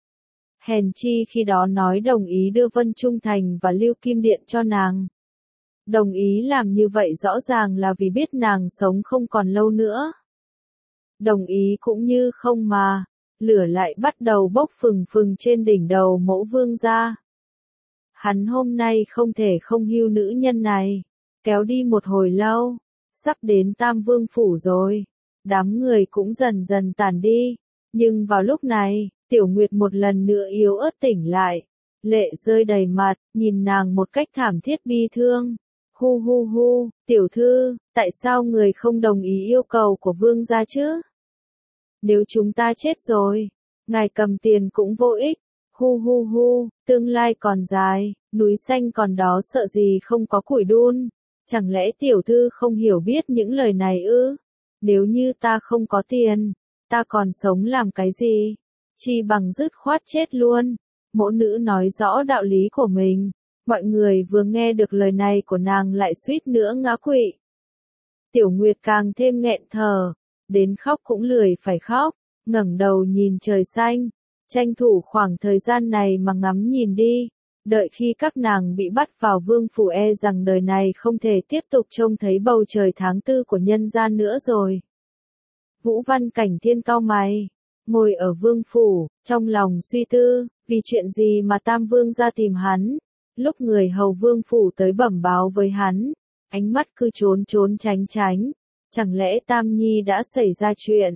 Hèn chi khi đó nói đồng ý đưa Vân Trung Thành và Lưu Kim Điện cho nàng. Đồng ý làm như vậy rõ ràng là vì biết nàng sống không còn lâu nữa. Đồng ý cũng như không mà, lửa lại bắt đầu bốc phừng phừng trên đỉnh đầu mẫu vương gia. Hắn hôm nay không thể không hưu nữ nhân này, kéo đi một hồi lâu, sắp đến Tam Vương Phủ rồi, đám người cũng dần dần tàn đi, nhưng vào lúc này, Tiểu Nguyệt một lần nữa yếu ớt tỉnh lại, lệ rơi đầy mặt, nhìn nàng một cách thảm thiết bi thương. Hu, tiểu thư, tại sao người không đồng ý yêu cầu của vương gia chứ? Nếu chúng ta chết rồi, ngài cầm tiền cũng vô ích. Hu, tương lai còn dài, núi xanh còn đó sợ gì không có củi đun. Chẳng lẽ tiểu thư không hiểu biết những lời này ư? Nếu như ta không có tiền, ta còn sống làm cái gì? Chi bằng dứt khoát chết luôn. Mẫu nữ nói rõ đạo lý của mình. Mọi người vừa nghe được lời này của nàng lại suýt nữa ngã quỵ. Tiểu Nguyệt càng thêm nghẹn thở, đến khóc cũng lười phải khóc, ngẩng đầu nhìn trời xanh, tranh thủ khoảng thời gian này mà ngắm nhìn đi, đợi khi các nàng bị bắt vào vương phủ e rằng đời này không thể tiếp tục trông thấy bầu trời tháng tư của nhân gian nữa rồi. Vũ Văn Cảnh Thiên cau mày, ngồi ở vương phủ, trong lòng suy tư, vì chuyện gì mà Tam Vương ra tìm hắn, lúc người hầu vương phủ tới bẩm báo với hắn, ánh mắt cứ trốn trốn tránh tránh, chẳng lẽ Tam Nhi đã xảy ra chuyện,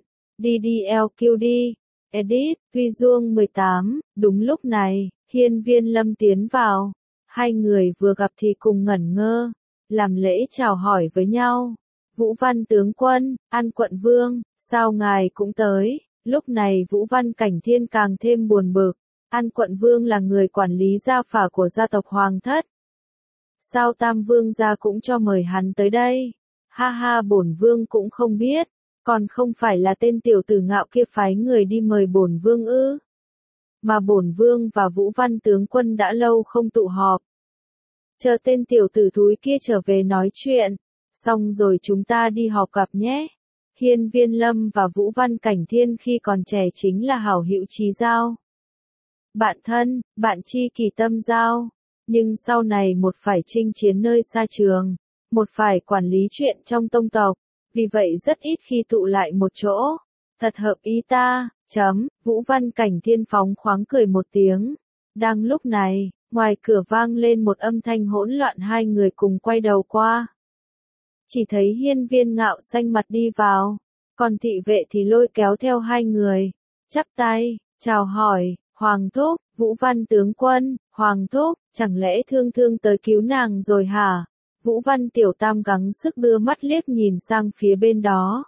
DDLQ đi, edit, Tuy Dương 18, đúng lúc này, Hiên Viên Lâm tiến vào, hai người vừa gặp thì cùng ngẩn ngơ, làm lễ chào hỏi với nhau. Vũ Văn tướng quân, An quận vương, sao ngài cũng tới? Lúc này Vũ Văn Cảnh Thiên càng thêm buồn bực. An quận vương là người quản lý gia phả của gia tộc Hoàng thất. Sao Tam Vương gia cũng cho mời hắn tới đây? Ha ha, bổn vương cũng không biết, còn không phải là tên tiểu tử ngạo kia phái người đi mời bổn vương ư? Mà bổn vương và Vũ Văn tướng quân đã lâu không tụ họp. Chờ tên tiểu tử thúi kia trở về nói chuyện, xong rồi chúng ta đi họp gặp nhé. Hiên Viên Lâm và Vũ Văn Cảnh Thiên khi còn trẻ chính là hảo hữu chí giao. Bạn thân, bạn tri kỷ tâm giao, nhưng sau này một phải chinh chiến nơi xa trường, một phải quản lý chuyện trong tông tộc, vì vậy rất ít khi tụ lại một chỗ. Thật hợp ý ta, Vũ Văn Cảnh Thiên phóng khoáng cười một tiếng. Đang lúc này, ngoài cửa vang lên một âm thanh hỗn loạn, hai người cùng quay đầu qua. Chỉ thấy Hiên Viên Ngạo xanh mặt đi vào, còn thị vệ thì lôi kéo theo hai người, chắp tay, chào hỏi, Hoàng thúc, Vũ Văn tướng quân, Hoàng thúc, chẳng lẽ thương thương tới cứu nàng rồi hả? Vũ Văn Tiểu Tam gắng sức đưa mắt liếc nhìn sang phía bên đó.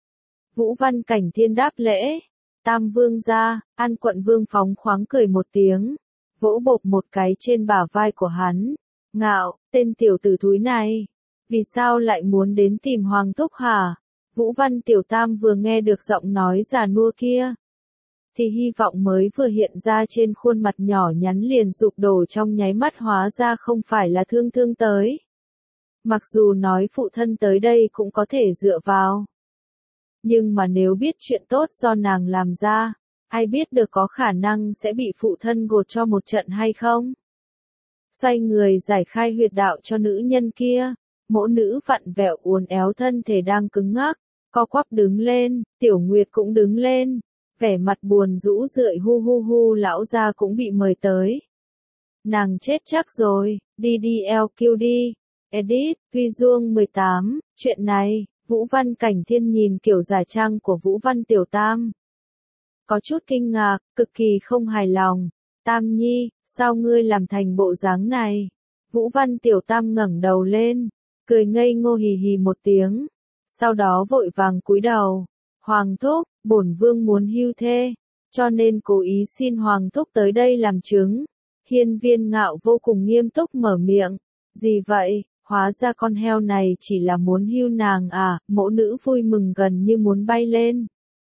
Vũ Văn Cảnh Thiên đáp lễ, Tam Vương gia, An quận vương phóng khoáng cười một tiếng, vỗ bộp một cái trên bả vai của hắn. Ngạo, tên tiểu tử thúi này, vì sao lại muốn đến tìm Hoàng thúc hả? Vũ Văn Tiểu Tam vừa nghe được giọng nói già nua kia, thì hy vọng mới vừa hiện ra trên khuôn mặt nhỏ nhắn liền sụp đổ trong nháy mắt, hóa ra không phải là thương thương tới. Mặc dù nói phụ thân tới đây cũng có thể dựa vào, nhưng mà nếu biết chuyện tốt do nàng làm ra, ai biết được có khả năng sẽ bị phụ thân gột cho một trận hay không? Xoay người giải khai huyệt đạo cho nữ nhân kia, mỗ nữ vặn vẹo uốn éo thân thể đang cứng ngắc, co quắp đứng lên, Tiểu Nguyệt cũng đứng lên, vẻ mặt buồn rũ rượi, hu hu hu, lão gia cũng bị mời tới. Nàng chết chắc rồi, DDLQ đi, edit, Tuy Dương 18, chuyện này, Vũ Văn Cảnh Thiên nhìn kiểu giả trang của Vũ Văn Tiểu Tam, có chút kinh ngạc, cực kỳ không hài lòng. Tam Nhi, sao ngươi làm thành bộ dáng này? Vũ Văn Tiểu Tam ngẩng đầu lên, cười ngây ngô hì hì một tiếng, sau đó vội vàng cúi đầu. Hoàng thúc, bổn vương muốn hưu thê, cho nên cố ý xin Hoàng thúc tới đây làm chứng. Hiên Viên Ngạo vô cùng nghiêm túc mở miệng. Gì vậy, hóa ra con heo này chỉ là muốn hưu nàng à? Mẫu nữ vui mừng gần như muốn bay lên.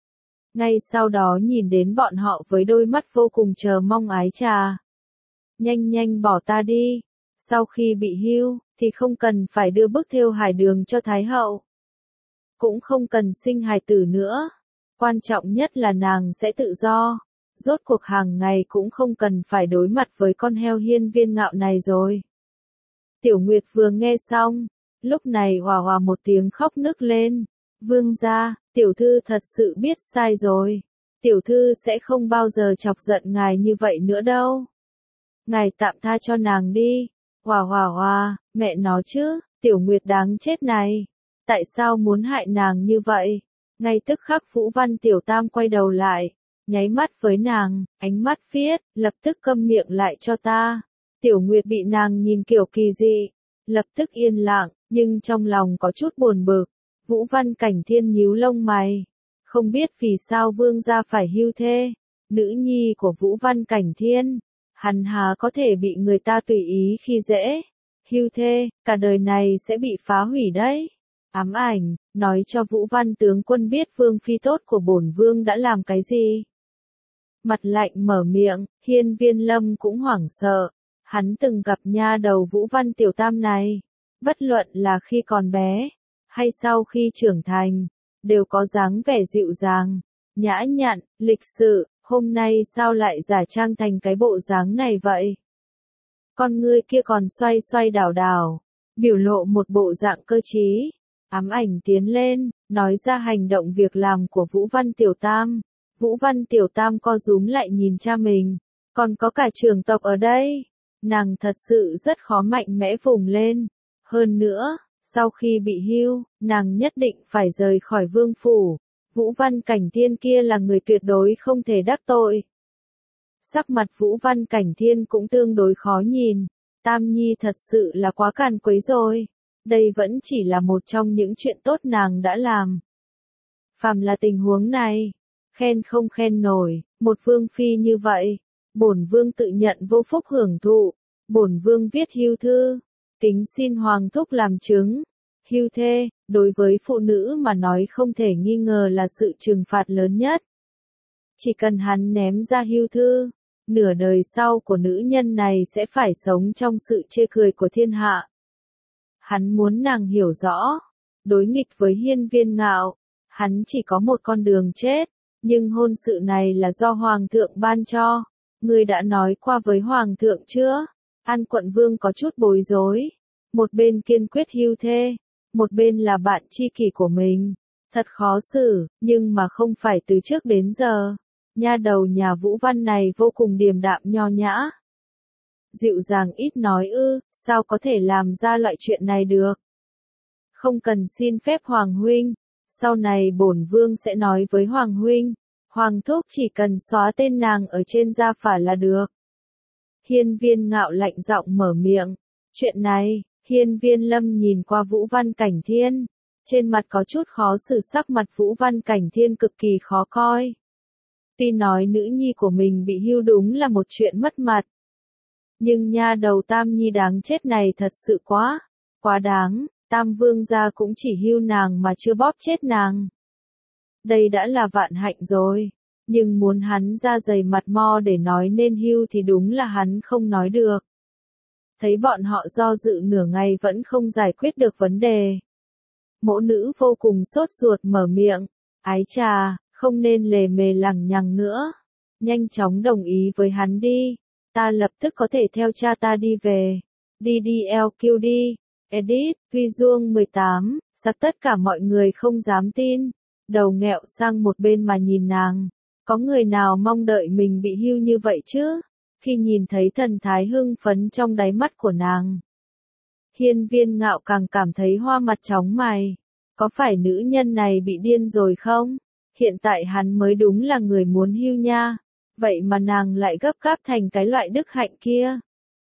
Ngay sau đó nhìn đến bọn họ với đôi mắt vô cùng chờ mong ái trà. Nhanh nhanh bỏ ta đi, sau khi bị hưu, thì không cần phải đưa bức thêu hải đường cho Thái hậu. Cũng không cần sinh hài tử nữa. Quan trọng nhất là nàng sẽ tự do. Rốt cuộc hàng ngày cũng không cần phải đối mặt với con heo Hiên Viên Ngạo này rồi. Tiểu Nguyệt vừa nghe xong, lúc này hòa hòa một tiếng khóc nức lên. Vương gia, tiểu thư thật sự biết sai rồi. Tiểu thư sẽ không bao giờ chọc giận ngài như vậy nữa đâu. Ngài tạm tha cho nàng đi. Hòa hòa hòa, mẹ nó chứ, Tiểu Nguyệt đáng chết này. Tại sao muốn hại nàng như vậy? Ngay tức khắc Vũ Văn Tiểu Tam quay đầu lại, nháy mắt với nàng, ánh mắt viết, lập tức câm miệng lại cho ta. Tiểu Nguyệt bị nàng nhìn kiểu kỳ dị, lập tức yên lặng, nhưng trong lòng có chút buồn bực. Vũ Văn Cảnh Thiên nhíu lông mày, không biết vì sao vương gia phải hưu thê, nữ nhi của Vũ Văn Cảnh Thiên, hắn hà có thể bị người ta tùy ý khi dễ, hưu thê, cả đời này sẽ bị phá hủy đấy. Ám ảnh, nói cho Vũ Văn tướng quân biết vương phi tốt của bổn vương đã làm cái gì. Mặt lạnh mở miệng, Hiên Viên Lâm cũng hoảng sợ, hắn từng gặp nha đầu Vũ Văn Tiểu Tam này, bất luận là khi còn bé, hay sau khi trưởng thành, đều có dáng vẻ dịu dàng, nhã nhặn, lịch sự, hôm nay sao lại giả trang thành cái bộ dáng này vậy? Con ngươi kia còn xoay xoay đảo đảo, biểu lộ một bộ dạng cơ trí, ám ảnh tiến lên, nói ra hành động việc làm của Vũ Văn Tiểu Tam. Vũ Văn Tiểu Tam co rúm lại nhìn cha mình, còn có cả trưởng tộc ở đây. Nàng thật sự rất khó mạnh mẽ vùng lên. Hơn nữa, sau khi bị hưu, nàng nhất định phải rời khỏi vương phủ. Vũ Văn Cảnh Thiên kia là người tuyệt đối không thể đắc tội. Sắc mặt Vũ Văn Cảnh Thiên cũng tương đối khó nhìn. Tam Nhi thật sự là quá càn quấy rồi. Đây vẫn chỉ là một trong những chuyện tốt nàng đã làm. Phàm là tình huống này, khen không khen nổi, một vương phi như vậy, bổn vương tự nhận vô phúc hưởng thụ, bổn vương viết hưu thư, kính xin hoàng thúc làm chứng. Hưu thê, đối với phụ nữ mà nói không thể nghi ngờ là sự trừng phạt lớn nhất. Chỉ cần hắn ném ra hưu thư, nửa đời sau của nữ nhân này sẽ phải sống trong sự chê cười của thiên hạ. Hắn muốn nàng hiểu rõ, đối nghịch với Hiên Viên Ngạo, hắn chỉ có một con đường chết, nhưng hôn sự này là do Hoàng thượng ban cho. Ngươi đã nói qua với Hoàng thượng chưa? An Quận Vương có chút bối rối. Một bên kiên quyết hưu thê, một bên là bạn tri kỷ của mình. Thật khó xử, nhưng mà không phải từ trước đến giờ. Nha đầu nhà Vũ Văn này vô cùng điềm đạm nho nhã. Dịu dàng ít nói sao có thể làm ra loại chuyện này được. Không cần xin phép Hoàng huynh, sau này bổn vương sẽ nói với Hoàng huynh, Hoàng thúc chỉ cần xóa tên nàng ở trên gia phả là được. Hiên Viên Ngạo lạnh giọng mở miệng, chuyện này, Hiên Viên Lâm nhìn qua Vũ Văn Cảnh Thiên, trên mặt có chút khó xử, sắc mặt Vũ Văn Cảnh Thiên cực kỳ khó coi. Tuy nói nữ nhi của mình bị hưu đúng là một chuyện mất mặt, nhưng nha đầu Tam Nhi đáng chết này thật sự quá đáng. Tam vương gia cũng chỉ hưu nàng mà chưa bóp chết nàng. Đây đã là vạn hạnh rồi, nhưng muốn hắn ra dày mặt mo để nói nên hưu thì đúng là hắn không nói được. Thấy bọn họ do dự nửa ngày vẫn không giải quyết được vấn đề. Mẫu nữ vô cùng sốt ruột mở miệng, ái trà, không nên lề mề lằng nhằng nữa. Nhanh chóng đồng ý với hắn đi, ta lập tức có thể theo cha ta đi về. DDLQ đi. Edit, Huy Dương 18, sắc tất cả mọi người không dám tin, đầu nghẹo sang một bên mà nhìn nàng. Có người nào mong đợi mình bị hưu như vậy chứ? Khi nhìn thấy thần thái hưng phấn trong đáy mắt của nàng, Hiên Viên Ngạo càng cảm thấy hoa mặt chóng mày. Có phải nữ nhân này bị điên rồi không? Hiện tại hắn mới đúng là người muốn hưu nha. Vậy mà nàng lại gấp gáp thành cái loại đức hạnh kia.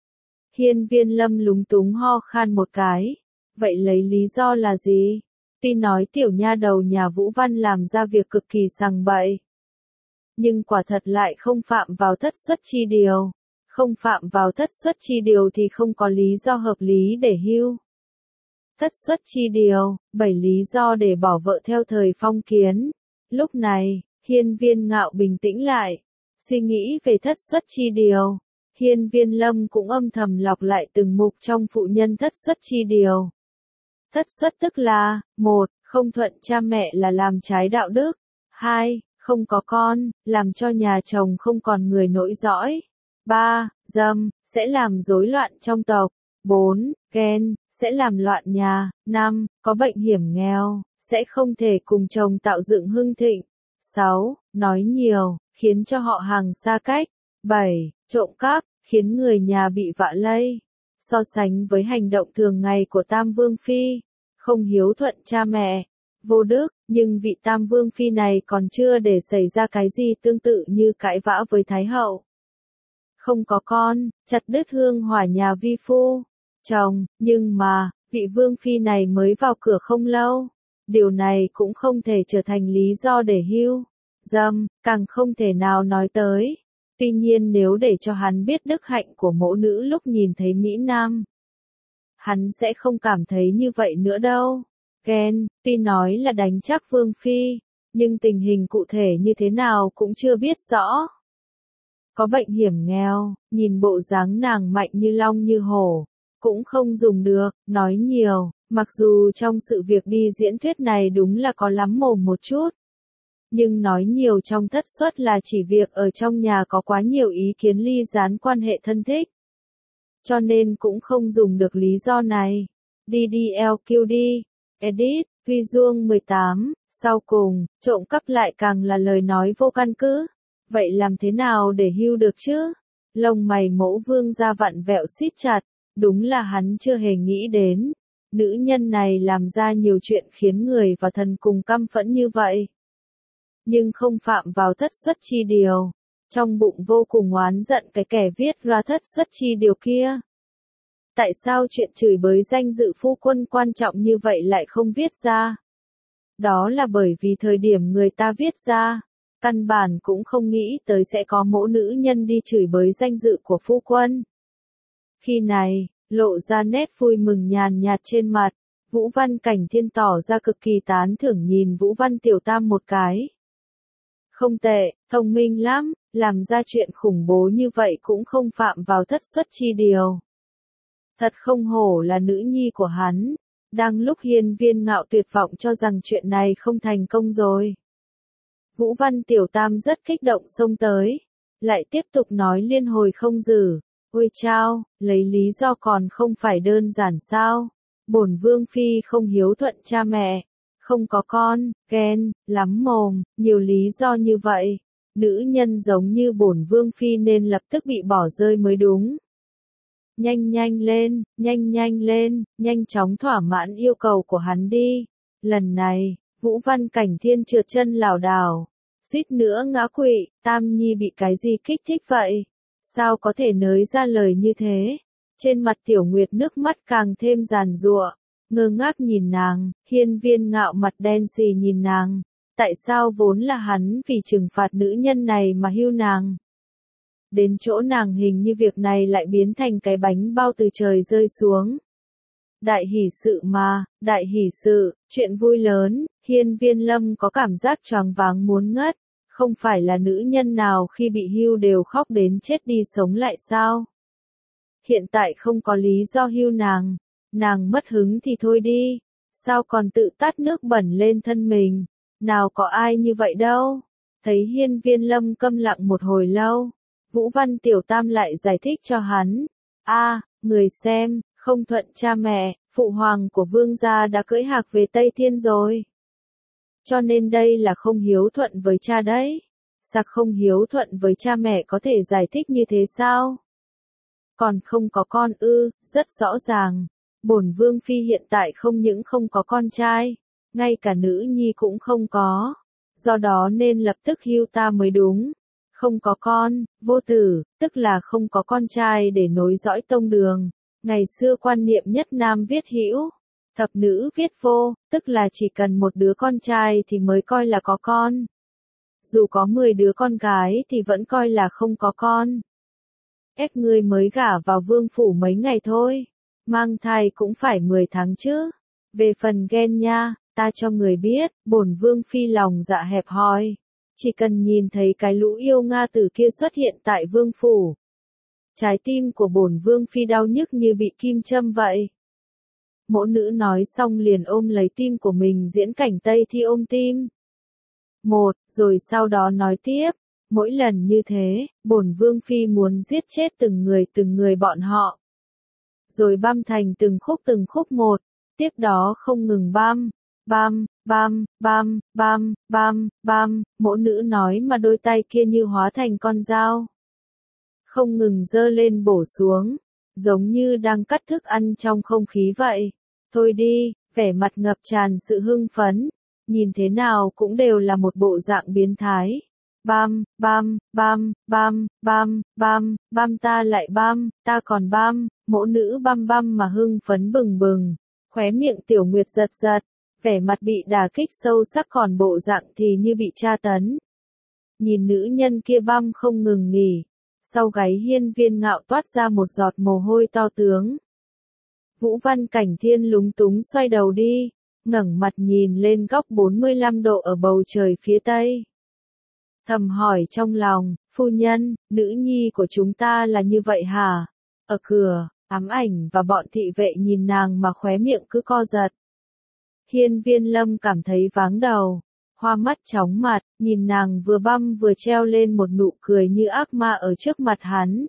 Hiên Viên Lâm lúng túng ho khan một cái. Vậy lấy lý do là gì? Tuy nói tiểu nha đầu nhà Vũ Văn làm ra việc cực kỳ sằng bậy, nhưng quả thật lại không phạm vào thất xuất chi điều. Không phạm vào thất xuất chi điều thì không có lý do hợp lý để hưu. Thất xuất chi điều, 7 lý do để bỏ vợ theo thời phong kiến. Lúc này, Hiên Viên Ngạo bình tĩnh lại, suy nghĩ về thất xuất chi điều. Hiên Viên Lâm cũng âm thầm lọc lại từng mục trong phụ nhân thất xuất chi điều. Thất xuất tức là, 1. Không thuận cha mẹ là làm trái đạo đức. 2. Không có con, làm cho nhà chồng không còn người nối dõi. 3. Dâm, sẽ làm rối loạn trong tộc. 4. Ghen, sẽ làm loạn nhà. 5. Có bệnh hiểm nghèo, sẽ không thể cùng chồng tạo dựng hưng thịnh. 6. Nói nhiều, khiến cho họ hàng xa cách. 7. Trộm cắp, khiến người nhà bị vạ lây. So sánh với hành động thường ngày của Tam Vương Phi, không hiếu thuận cha mẹ, vô đức, nhưng vị Tam Vương Phi này còn chưa để xảy ra cái gì tương tự như cãi vã với Thái Hậu. Không có con, chặt đứt hương hỏa nhà vi phu, chồng, nhưng mà, vị Vương Phi này mới vào cửa không lâu. Điều này cũng không thể trở thành lý do để hưu. Dâm, càng không thể nào nói tới. Tuy nhiên nếu để cho hắn biết đức hạnh của mẫu nữ lúc nhìn thấy Mỹ Nam, hắn sẽ không cảm thấy như vậy nữa đâu. Ghen, tuy nói là đánh chắc Vương Phi, nhưng tình hình cụ thể như thế nào cũng chưa biết rõ. Có bệnh hiểm nghèo, nhìn bộ dáng nàng mạnh như long như hổ, cũng không dùng được, nói nhiều, Mặc dù trong sự việc đi diễn thuyết này đúng là có lắm mồm một chút. Nhưng nói nhiều trong thất suất là chỉ việc ở trong nhà có quá nhiều ý kiến ly gián quan hệ thân thích. Cho nên cũng không dùng được lý do này. DDLQD, Edit, Visual 18, sau cùng, trộm cắp lại càng là lời nói vô căn cứ. Vậy làm thế nào để hưu được chứ? Lông mày Mẫu Vương gia vặn vẹo siết chặt, đúng là hắn chưa hề nghĩ đến. Nữ nhân này làm ra nhiều chuyện khiến người và thần cùng căm phẫn như vậy. Nhưng không phạm vào thất suất chi điều. Trong bụng vô cùng oán giận cái kẻ viết ra thất suất chi điều kia. Tại sao chuyện chửi bới danh dự phu quân quan trọng như vậy lại không viết ra? Đó là bởi vì thời điểm người ta viết ra, căn bản cũng không nghĩ tới sẽ có mẫu nữ nhân đi chửi bới danh dự của phu quân. Khi này, lộ ra nét vui mừng nhàn nhạt trên mặt, Vũ Văn Cảnh Thiên tỏ ra cực kỳ tán thưởng nhìn Vũ Văn Tiểu Tam một cái. Không tệ, thông minh lắm, làm ra chuyện khủng bố như vậy cũng không phạm vào thất suất chi điều. Thật không hổ là nữ nhi của hắn. Đang lúc Hiên Viên Ngạo tuyệt vọng cho rằng chuyện này không thành công rồi. Vũ Văn Tiểu Tam rất kích động xông tới. Lại tiếp tục nói liên hồi không dử. Ôi chao, lấy lý do còn không phải đơn giản sao. Bổn Vương Phi không hiếu thuận cha mẹ. Không có con, ghen, lắm mồm, nhiều lý do như vậy. Nữ nhân giống như bổn Vương Phi nên lập tức bị bỏ rơi mới đúng. Nhanh lên, nhanh chóng thỏa mãn yêu cầu của hắn đi. Lần này, Vũ Văn Cảnh Thiên trượt chân lảo đảo, suýt nữa ngã quỵ. Tam Nhi bị cái gì kích thích vậy? Sao có thể nới ra lời như thế? Trên mặt Tiểu Nguyệt nước mắt càng thêm giàn giụa, ngơ ngác nhìn nàng. Hiên Viên Ngạo mặt đen xì nhìn nàng. Tại sao vốn là hắn vì trừng phạt nữ nhân này mà hưu nàng? Đến chỗ nàng hình như việc này lại biến thành cái bánh bao từ trời rơi xuống. Đại hỷ sự mà, đại hỷ sự, chuyện vui lớn. Hiên Viên Lâm có cảm giác choáng váng muốn ngất. Không phải là nữ nhân nào khi bị hưu đều khóc đến chết đi sống lại sao? Hiện tại không có lý do hưu nàng. Nàng mất hứng thì thôi đi. Sao còn tự tát nước bẩn lên thân mình? Nào có ai như vậy đâu. Thấy Hiên Viên Lâm câm lặng một hồi lâu, Vũ Văn Tiểu Tam lại giải thích cho hắn. Người xem, không thuận cha mẹ, phụ hoàng của vương gia đã cưỡi hạc về Tây Thiên rồi. Cho nên đây là không hiếu thuận với cha đấy. Sặc không hiếu thuận với cha mẹ có thể giải thích như thế sao? Còn không có con ư? Rất rõ ràng. Bổn Vương Phi hiện tại không những không có con trai, ngay cả nữ nhi cũng không có. Do đó nên lập tức hưu ta mới đúng. Không có con, vô tử, tức là không có con trai để nối dõi tông đường. Ngày xưa quan niệm nhất nam viết hữu, thập nữ viết vô, tức là chỉ cần một đứa con trai thì mới coi là có con. Dù có 10 đứa con gái thì vẫn coi là không có con. Ngươi mới gả vào vương phủ mấy ngày thôi, mang thai cũng phải 10 tháng chứ. Về phần ghen nha, ta cho người biết, bổn Vương Phi lòng dạ hẹp hòi. Chỉ cần nhìn thấy cái lũ yêu Nga tử kia xuất hiện tại vương phủ, trái tim của bổn Vương Phi đau nhức như bị kim châm vậy. Mẫu nữ nói xong liền ôm lấy tim của mình diễn cảnh Tây Thi ôm tim. Rồi sau đó nói tiếp, mỗi lần như thế, bổn Vương Phi muốn giết chết từng người bọn họ. Rồi băm thành từng khúc một, tiếp đó không ngừng băm, mẫu nữ nói mà đôi tay kia như hóa thành con dao. Không ngừng giơ lên bổ xuống, giống như đang cắt thức ăn trong không khí vậy. Thôi đi, vẻ mặt ngập tràn sự hưng phấn, nhìn thế nào cũng đều là một bộ dạng biến thái. Băm ta lại băm, ta còn băm, mẫu nữ băm mà hưng phấn bừng bừng, khóe miệng Tiểu Nguyệt giật giật, vẻ mặt bị đả kích sâu sắc còn bộ dạng thì như bị tra tấn. Nhìn nữ nhân kia băm không ngừng nghỉ, sau gáy Hiên Viên Ngạo toát ra một giọt mồ hôi to tướng. Vũ Văn Cảnh Thiên lúng túng xoay đầu đi, ngẩng mặt nhìn lên góc 45 độ ở bầu trời phía tây. Thầm hỏi trong lòng, phu nhân, nữ nhi của chúng ta là như vậy hả? Ở cửa, Ám ảnh và bọn thị vệ nhìn nàng mà khóe miệng cứ co giật. Hiên Viên Lâm cảm thấy váng đầu, hoa mắt chóng mặt, nhìn nàng vừa băm vừa treo lên một nụ cười như ác ma ở trước mặt hắn.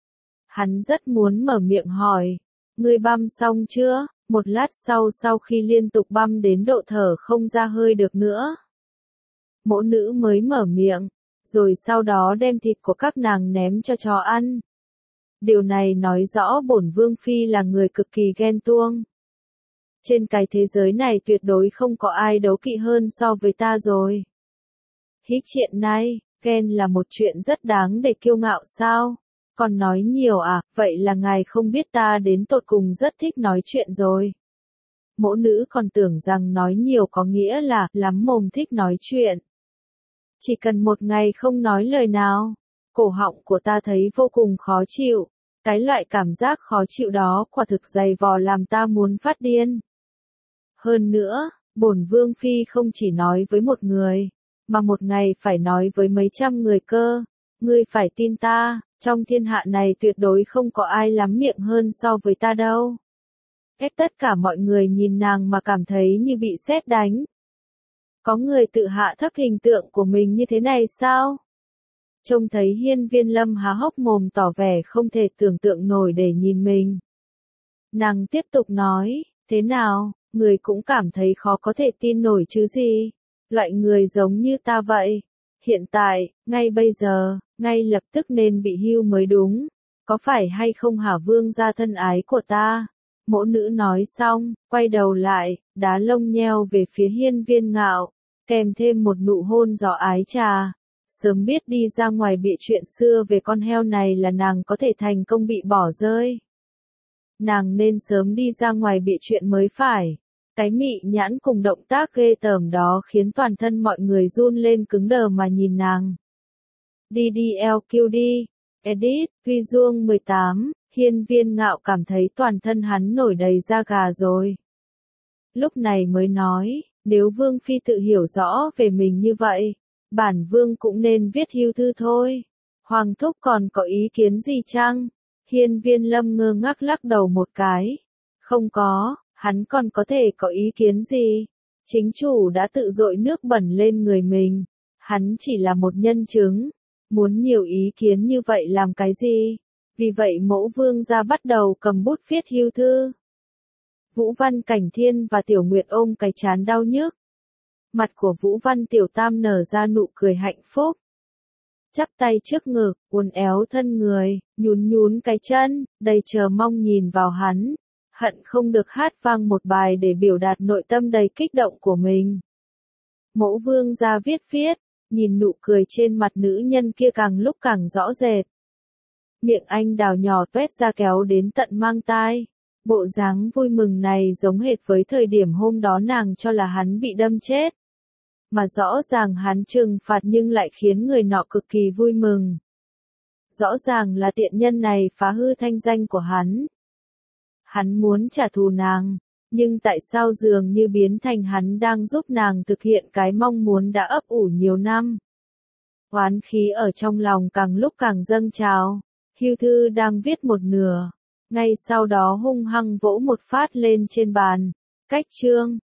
Hắn rất muốn mở miệng hỏi, ngươi băm xong chưa? Một lát sau khi liên tục băm đến độ thở không ra hơi được nữa, mẫu nữ mới mở miệng, rồi sau đó đem thịt của các nàng ném cho chó ăn. Điều này nói rõ bổn vương phi là người cực kỳ ghen tuông. Trên cái thế giới này tuyệt đối không có ai đấu kỵ hơn so với ta rồi. Hích chuyện này, ghen là một chuyện rất đáng để kiêu ngạo sao? Còn nói nhiều à, vậy là ngài không biết ta đến tột cùng rất thích nói chuyện rồi. Mẫu nữ còn tưởng rằng nói nhiều có nghĩa là lắm mồm thích nói chuyện. Chỉ cần một ngày không nói lời nào, cổ họng của ta thấy vô cùng khó chịu. Cái loại cảm giác khó chịu đó quả thực dày vò làm ta muốn phát điên. Hơn nữa, bổn vương phi không chỉ nói với một người, mà một ngày phải nói với mấy trăm người cơ. Ngươi phải tin ta, trong thiên hạ này tuyệt đối không có ai lắm miệng hơn so với ta đâu. Tất cả mọi người nhìn nàng mà cảm thấy như bị sét đánh. Có người tự hạ thấp hình tượng của mình như thế này sao? Trông thấy Hiên Viên Lâm há hốc mồm tỏ vẻ không thể tưởng tượng nổi để nhìn mình. Nàng tiếp tục nói, thế nào, người cũng cảm thấy khó có thể tin nổi chứ gì? Loại người giống như ta vậy. Hiện tại, ngay bây giờ, ngay lập tức nên bị hưu mới đúng. Có phải hay không hả vương gia thân ái của ta? Mẫu nữ nói xong, quay đầu lại, đá lông nheo về phía Hiên Viên Ngạo, kèm thêm một nụ hôn gió ái trà. Sớm biết đi ra ngoài bịa chuyện xưa về con heo này là nàng có thể thành công bị bỏ rơi. Nàng nên sớm đi ra ngoài bịa chuyện mới phải. Cái mị nhãn cùng động tác ghê tởm đó khiến toàn thân mọi người run lên cứng đờ mà nhìn nàng. Đi đi LQ đi. Edit, Vi Duông 18, Hiên Viên Ngạo cảm thấy toàn thân hắn nổi đầy da gà rồi. Lúc này mới nói, nếu Vương Phi tự hiểu rõ về mình như vậy, bản Vương cũng nên viết hưu thư thôi. Hoàng thúc còn có ý kiến gì chăng? Hiên Viên Lâm ngơ ngác lắc đầu một cái. Không có, hắn còn có thể có ý kiến gì? Chính chủ đã tự dội nước bẩn lên người mình. Hắn chỉ là một nhân chứng. Muốn nhiều ý kiến như vậy làm cái gì? Vì vậy mẫu vương gia bắt đầu cầm bút viết hưu thư. Vũ Văn Cảnh Thiên và Tiểu Nguyệt ôm cái trán đau nhức. Mặt của Vũ Văn Tiểu Tam nở ra nụ cười hạnh phúc. Chắp tay trước ngực, uốn éo thân người, nhún nhún cái chân, đầy chờ mong nhìn vào hắn. Hận không được hát vang một bài để biểu đạt nội tâm đầy kích động của mình. Mẫu vương gia viết, nhìn nụ cười trên mặt nữ nhân kia càng lúc càng rõ rệt. Miệng anh đào nhỏ tuét ra kéo đến tận mang tai. Bộ dáng vui mừng này giống hệt với thời điểm hôm đó nàng cho là hắn bị đâm chết. Mà rõ ràng hắn trừng phạt nhưng lại khiến người nọ cực kỳ vui mừng. Rõ ràng là tiện nhân này phá hư thanh danh của hắn. Hắn muốn trả thù nàng, nhưng tại sao dường như biến thành hắn đang giúp nàng thực hiện cái mong muốn đã ấp ủ nhiều năm. Oán khí ở trong lòng càng lúc càng dâng trào. Hưu thư đang viết một nửa, ngay sau đó hung hăng vỗ một phát lên trên bàn. Cách chương